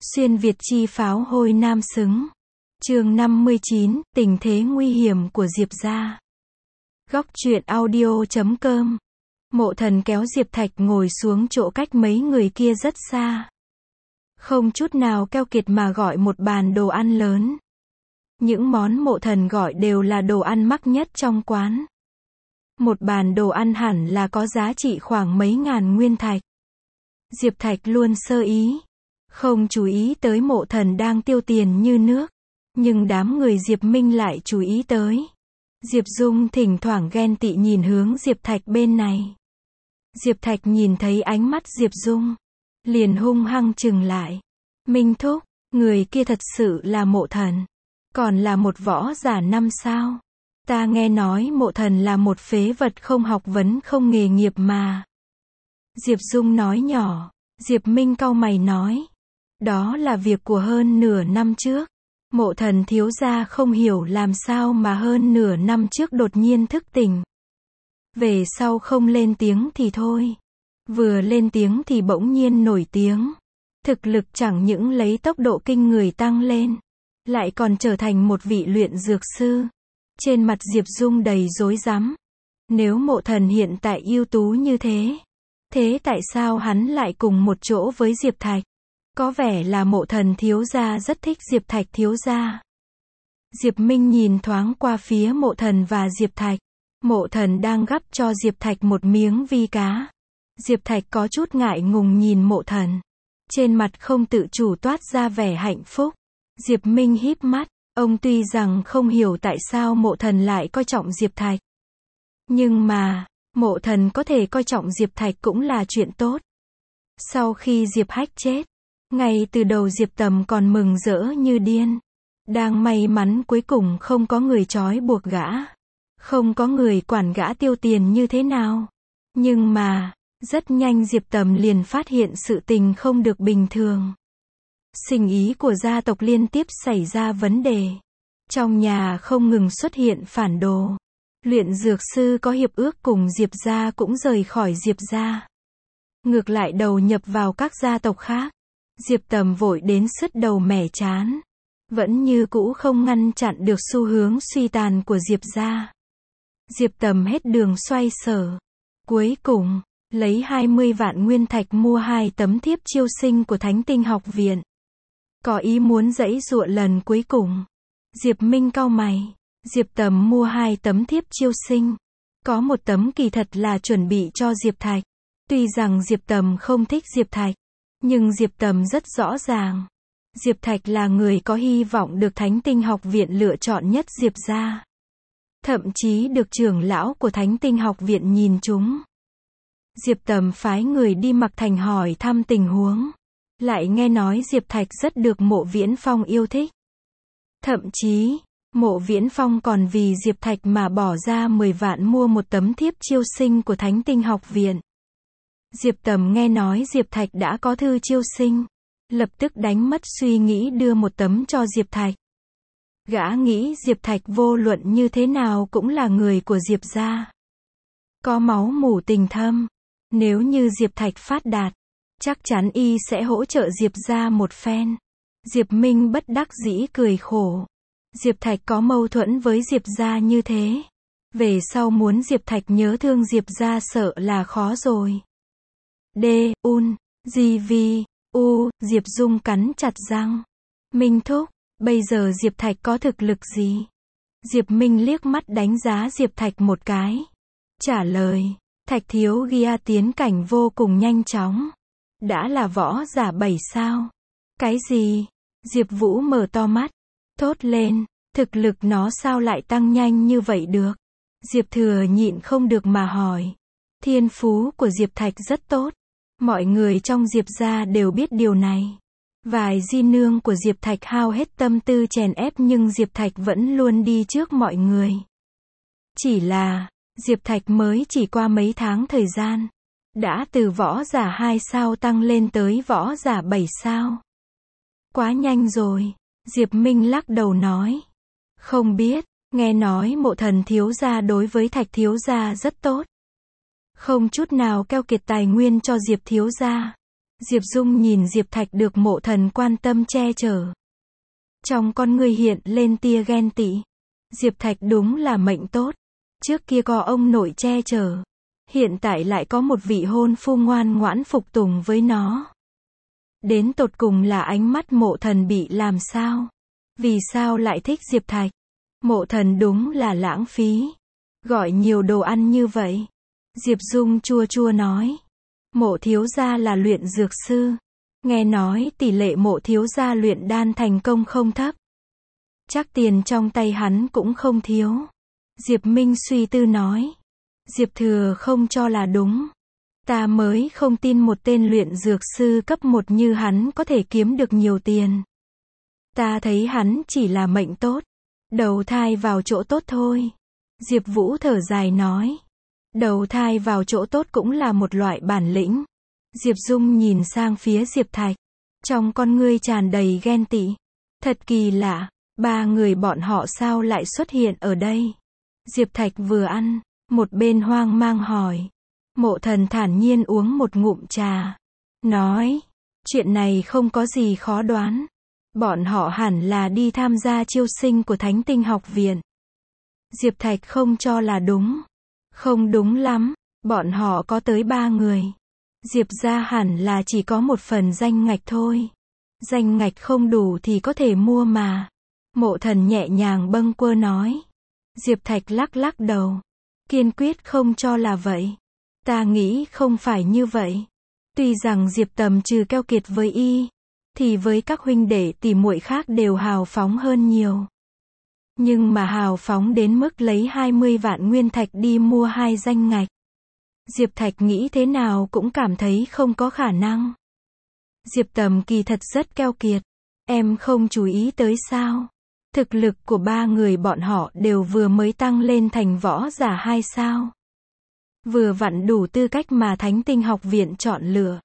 Xuyên Việt chi pháo hôi nam xứng. Chương 59, tình thế nguy hiểm của Diệp gia. Góc truyện audio.com. Mộ Thần kéo Diệp Thạch ngồi xuống chỗ cách mấy người kia rất xa. Không chút nào keo kiệt mà gọi một bàn đồ ăn lớn. Những món Mộ Thần gọi đều là đồ ăn mắc nhất trong quán. Một bàn đồ ăn hẳn là có giá trị khoảng mấy ngàn nguyên thạch. Diệp Thạch luôn sơ ý, không chú ý tới Mộ Thần đang tiêu tiền như nước. Nhưng đám người Diệp Minh lại chú ý tới. Diệp Dung thỉnh thoảng ghen tị nhìn hướng Diệp Thạch bên này. Diệp Thạch nhìn thấy ánh mắt Diệp Dung, liền hung hăng chừng lại. Minh thúc, người kia thật sự là Mộ Thần, còn là một võ giả 5 sao. Ta nghe nói Mộ Thần là một phế vật không học vấn không nghề nghiệp mà. Diệp Dung nói nhỏ. Diệp Minh cau mày nói. Đó là việc của hơn nửa năm trước. Mộ Thần thiếu gia không hiểu làm sao mà hơn nửa năm trước đột nhiên thức tỉnh. Về sau không lên tiếng thì thôi. Vừa lên tiếng thì bỗng nhiên nổi tiếng. Thực lực chẳng những lấy tốc độ kinh người tăng lên, lại còn trở thành một vị luyện dược sư. Trên mặt Diệp Dung đầy rối rắm. Nếu Mộ Thần hiện tại ưu tú như thế, thế tại sao hắn lại cùng một chỗ với Diệp Thạch? Có vẻ là Mộ Thần thiếu gia rất thích Diệp Thạch thiếu gia. Diệp Minh nhìn thoáng qua phía Mộ Thần và Diệp Thạch. Mộ Thần đang gắp cho Diệp Thạch một miếng vi cá. Diệp Thạch có chút ngại ngùng nhìn Mộ Thần. Trên mặt không tự chủ toát ra vẻ hạnh phúc. Diệp Minh híp mắt. Ông tuy rằng không hiểu tại sao Mộ Thần lại coi trọng Diệp Thạch. Nhưng mà, Mộ Thần có thể coi trọng Diệp Thạch cũng là chuyện tốt. Sau khi Diệp Hách chết, ngay từ đầu Diệp Tầm còn mừng rỡ như điên. Đang may mắn cuối cùng không có người trói buộc gã. Không có người quản gã tiêu tiền như thế nào. Nhưng mà, rất nhanh Diệp Tầm liền phát hiện sự tình không được bình thường. Sinh ý của gia tộc liên tiếp xảy ra vấn đề. Trong nhà không ngừng xuất hiện phản đồ. Luyện dược sư có hiệp ước cùng Diệp gia cũng rời khỏi Diệp gia. Ngược lại đầu nhập vào các gia tộc khác. Diệp Tầm vội đến sứt đầu mẻ trán. Vẫn như cũ không ngăn chặn được xu hướng suy tàn của Diệp gia. Diệp Tầm hết đường xoay sở. Cuối cùng, lấy 20 vạn nguyên thạch mua 2 tấm thiếp chiêu sinh của Thánh Tinh học viện. Có ý muốn giãy giụa lần cuối cùng. Diệp Minh cau mày. Diệp Tầm mua 2 tấm thiếp chiêu sinh. Có một tấm kỳ thật là chuẩn bị cho Diệp Thạch. Tuy rằng Diệp Tầm không thích Diệp Thạch, nhưng Diệp Tầm rất rõ ràng. Diệp Thạch là người có hy vọng được Thánh Tinh học viện lựa chọn nhất Diệp gia. Thậm chí được trưởng lão của Thánh Tinh học viện nhìn trúng. Diệp Tầm phái người đi Mặc Thành hỏi thăm tình huống. Lại nghe nói Diệp Thạch rất được Mộ Viễn Phong yêu thích. Thậm chí, Mộ Viễn Phong còn vì Diệp Thạch mà bỏ ra 10 vạn mua một tấm thiếp chiêu sinh của Thánh Tinh học viện. Diệp Tầm nghe nói Diệp Thạch đã có thư chiêu sinh. Lập tức đánh mất suy nghĩ đưa một tấm cho Diệp Thạch. Gã nghĩ Diệp Thạch vô luận như thế nào cũng là người của Diệp gia. Có máu mủ tình thâm. Nếu như Diệp Thạch phát đạt, chắc chắn y sẽ hỗ trợ Diệp gia một phen. Diệp Minh bất đắc dĩ cười khổ. Diệp Thạch có mâu thuẫn với Diệp gia như thế. Về sau muốn Diệp Thạch nhớ thương Diệp gia sợ là khó rồi. Diệp Dung cắn chặt răng. Minh thúc, bây giờ Diệp Thạch có thực lực gì? Diệp Minh liếc mắt đánh giá Diệp Thạch một cái. Trả lời, Thạch thiếu gia tiến cảnh vô cùng nhanh chóng. Đã là võ giả 7 sao. Cái gì? Diệp Vũ mở to mắt. Thốt lên, thực lực nó sao lại tăng nhanh như vậy được? Diệp Thừa nhịn không được mà hỏi. Thiên phú của Diệp Thạch rất tốt. Mọi người trong Diệp gia đều biết điều này. Vài di nương của Diệp Thạch hao hết tâm tư chèn ép nhưng Diệp Thạch vẫn luôn đi trước mọi người. Chỉ là, Diệp Thạch mới chỉ qua mấy tháng thời gian. Đã từ võ giả 2 sao tăng lên tới võ giả 7 sao. Quá nhanh rồi. Diệp Minh lắc đầu nói. Không biết, nghe nói Mộ Thần thiếu gia đối với Thạch thiếu gia rất tốt. Không chút nào keo kiệt tài nguyên cho Diệp thiếu gia. Diệp Dung nhìn Diệp Thạch được Mộ Thần quan tâm che chở. Trong con người hiện lên tia ghen tị. Diệp Thạch đúng là mệnh tốt. Trước kia có ông nội che chở. Hiện tại lại có một vị hôn phu ngoan ngoãn phục tùng với nó. Đến tột cùng là ánh mắt Mộ Thần bị làm sao? Vì sao lại thích Diệp Thạch? Mộ Thần đúng là lãng phí. Gọi nhiều đồ ăn như vậy. Diệp Dung chua chua nói. Mộ thiếu gia là luyện dược sư. Nghe nói tỷ lệ Mộ thiếu gia luyện đan thành công không thấp. Chắc tiền trong tay hắn cũng không thiếu. Diệp Minh suy tư nói. Diệp Thừa không cho là đúng. Ta mới không tin một tên luyện dược sư cấp 1 như hắn có thể kiếm được nhiều tiền. Ta thấy hắn chỉ là mệnh tốt. Đầu thai vào chỗ tốt thôi. Diệp Vũ thở dài nói. Đầu thai vào chỗ tốt cũng là một loại bản lĩnh. Diệp Dung nhìn sang phía Diệp Thạch. Trong con ngươi tràn đầy ghen tị. Thật kỳ lạ, ba người bọn họ sao lại xuất hiện ở đây? Diệp Thạch vừa ăn, một bên hoang mang hỏi. Mộ Thần thản nhiên uống một ngụm trà. Nói, chuyện này không có gì khó đoán. Bọn họ hẳn là đi tham gia chiêu sinh của Thánh Tinh Học Viện. Diệp Thạch không cho là đúng. Không đúng lắm, bọn họ có tới 3 người. Diệp gia hẳn là chỉ có một phần danh ngạch thôi. Danh ngạch không đủ thì có thể mua mà. Mộ Thần nhẹ nhàng bâng quơ nói. Diệp Thạch lắc lắc đầu. Kiên quyết không cho là vậy. Ta nghĩ không phải như vậy. Tuy rằng Diệp Tầm trừ keo kiệt với y, thì với các huynh đệ tỷ muội khác đều hào phóng hơn nhiều. Nhưng mà hào phóng đến mức lấy 20 vạn nguyên thạch đi mua 2 danh ngạch. Diệp Thạch nghĩ thế nào cũng cảm thấy không có khả năng. Diệp Tầm kỳ thật rất keo kiệt. Em không chú ý tới sao? Thực lực của 3 người bọn họ đều vừa mới tăng lên thành võ giả 2 sao. Vừa vặn đủ tư cách mà Thánh Tinh Học Viện chọn lựa.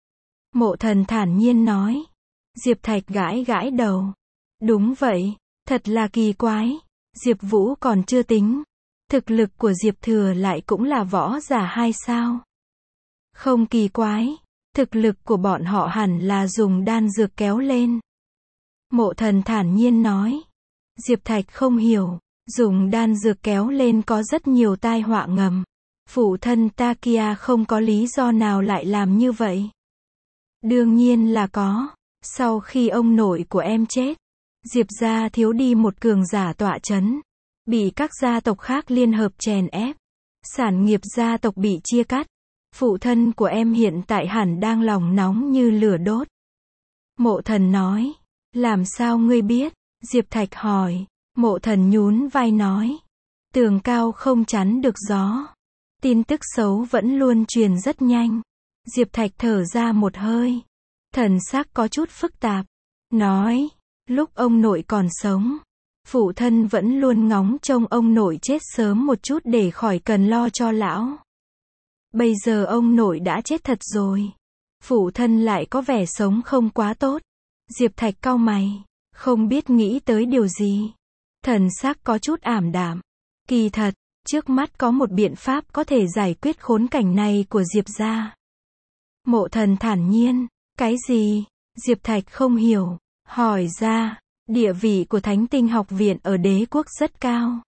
Mộ Thần thản nhiên nói. Diệp Thạch gãi gãi đầu. Đúng vậy, thật là kỳ quái. Diệp Vũ còn chưa tính. Thực lực của Diệp Thừa lại cũng là võ giả 2 sao. Không kỳ quái. Thực lực của bọn họ hẳn là dùng đan dược kéo lên. Mộ Thần thản nhiên nói. Diệp Thạch không hiểu. Dùng đan dược kéo lên có rất nhiều tai họa ngầm. Phụ thân Takia không có lý do nào lại làm như vậy. Đương nhiên là có. Sau khi ông nội của em chết, Diệp gia thiếu đi một cường giả tọa chấn. Bị các gia tộc khác liên hợp chèn ép. Sản nghiệp gia tộc bị chia cắt. Phụ thân của em hiện tại hẳn đang lòng nóng như lửa đốt. Mộ Thần nói. Làm sao ngươi biết? Diệp Thạch hỏi. Mộ Thần nhún vai nói. Tường cao không chắn được gió. Tin tức xấu vẫn luôn truyền rất nhanh. Diệp Thạch thở ra một hơi. Thần sắc có chút phức tạp. Nói. Lúc ông nội còn sống, phụ thân vẫn luôn ngóng trông ông nội chết sớm một chút để khỏi cần lo cho lão. Bây giờ ông nội đã chết thật rồi. Phụ thân lại có vẻ sống không quá tốt. Diệp Thạch cau mày. Không biết nghĩ tới điều gì. Thần sắc có chút ảm đạm. Kỳ thật, trước mắt có một biện pháp có thể giải quyết khốn cảnh này của Diệp gia. Mộ Thần thản nhiên. Cái gì? Diệp Thạch không hiểu. Hỏi ra, địa vị của Thánh Tinh Học Viện ở đế quốc rất cao.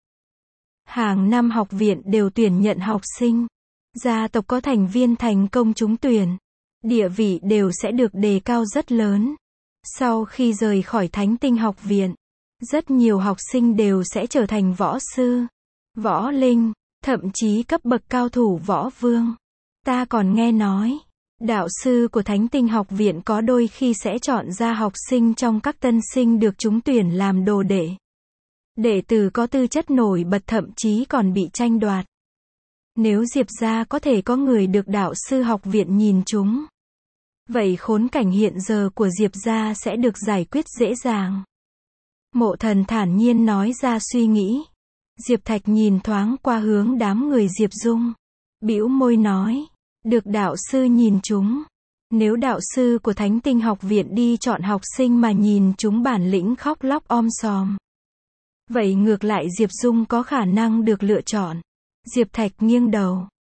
Hàng năm học viện đều tuyển nhận học sinh. Gia tộc có thành viên thành công trúng tuyển. Địa vị đều sẽ được đề cao rất lớn. Sau khi rời khỏi Thánh Tinh Học Viện, rất nhiều học sinh đều sẽ trở thành võ sư, võ linh, thậm chí cấp bậc cao thủ võ vương. Ta còn nghe nói, đạo sư của Thánh Tinh Học Viện có đôi khi sẽ chọn ra học sinh trong các tân sinh được trúng tuyển làm đồ đệ. Đệ tử có tư chất nổi bật thậm chí còn bị tranh đoạt. Nếu Diệp gia có thể có người được đạo sư học viện nhìn trúng, vậy khốn cảnh hiện giờ của Diệp gia sẽ được giải quyết dễ dàng. Mộ Thần thản nhiên nói ra suy nghĩ. Diệp Thạch nhìn thoáng qua hướng đám người Diệp Dung. Bĩu môi nói. Được đạo sư nhìn chúng. Nếu đạo sư của Thánh Tinh Học Viện đi chọn học sinh mà nhìn chúng bản lĩnh khóc lóc om sòm, vậy ngược lại Diệp Dung có khả năng được lựa chọn. Diệp Thạch nghiêng đầu.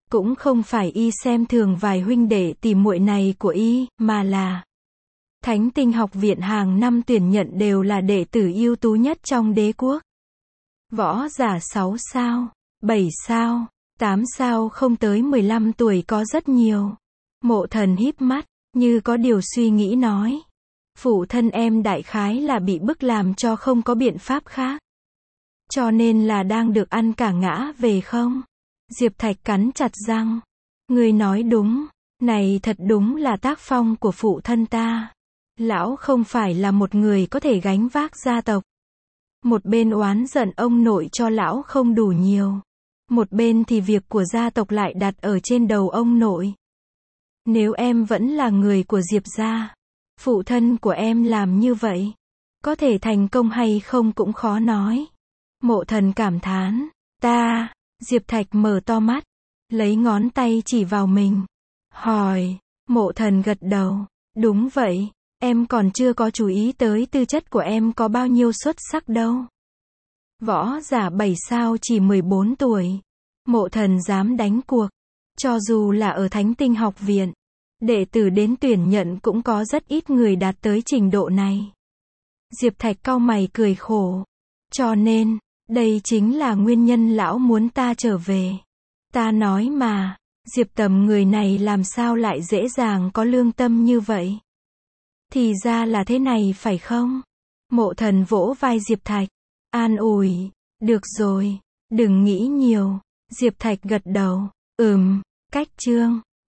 Cũng không phải y xem thường vài huynh đệ tỉ muội này của y, mà là Thánh Tinh Học Viện hàng năm tuyển nhận đều là đệ tử ưu tú nhất trong đế quốc. Võ giả 6 sao, 7 sao, 8 sao không tới 15 tuổi có rất nhiều. Mộ Thần híp mắt, như có điều suy nghĩ nói. Phụ thân em đại khái là bị bức làm cho không có biện pháp khác. Cho nên là đang được ăn cả ngã về không? Diệp Thạch cắn chặt răng. Ngươi nói đúng, này thật đúng là tác phong của phụ thân ta. Lão không phải là một người có thể gánh vác gia tộc. Một bên oán giận ông nội cho lão không đủ nhiều. Một bên thì việc của gia tộc lại đặt ở trên đầu ông nội. Nếu em vẫn là người của Diệp gia, phụ thân của em làm như vậy, có thể thành công hay không cũng khó nói. Mộ Thần cảm thán. Ta, Diệp Thạch mở to mắt, lấy ngón tay chỉ vào mình. Hỏi, Mộ Thần gật đầu. Đúng vậy, em còn chưa có chú ý tới tư chất của em có bao nhiêu xuất sắc đâu. Võ giả 7 sao chỉ 14 tuổi. Mộ Thần dám đánh cuộc. Cho dù là ở Thánh Tinh Học Viện, đệ tử đến tuyển nhận cũng có rất ít người đạt tới trình độ này. Diệp Thạch cau mày cười khổ. Cho nên, đây chính là nguyên nhân lão muốn ta trở về. Ta nói mà, Diệp Tầm người này làm sao lại dễ dàng có lương tâm như vậy? Thì ra là thế này phải không? Mộ Thần vỗ vai Diệp Thạch, an ủi. Được rồi, đừng nghĩ nhiều. Diệp Thạch gật đầu. Cách chương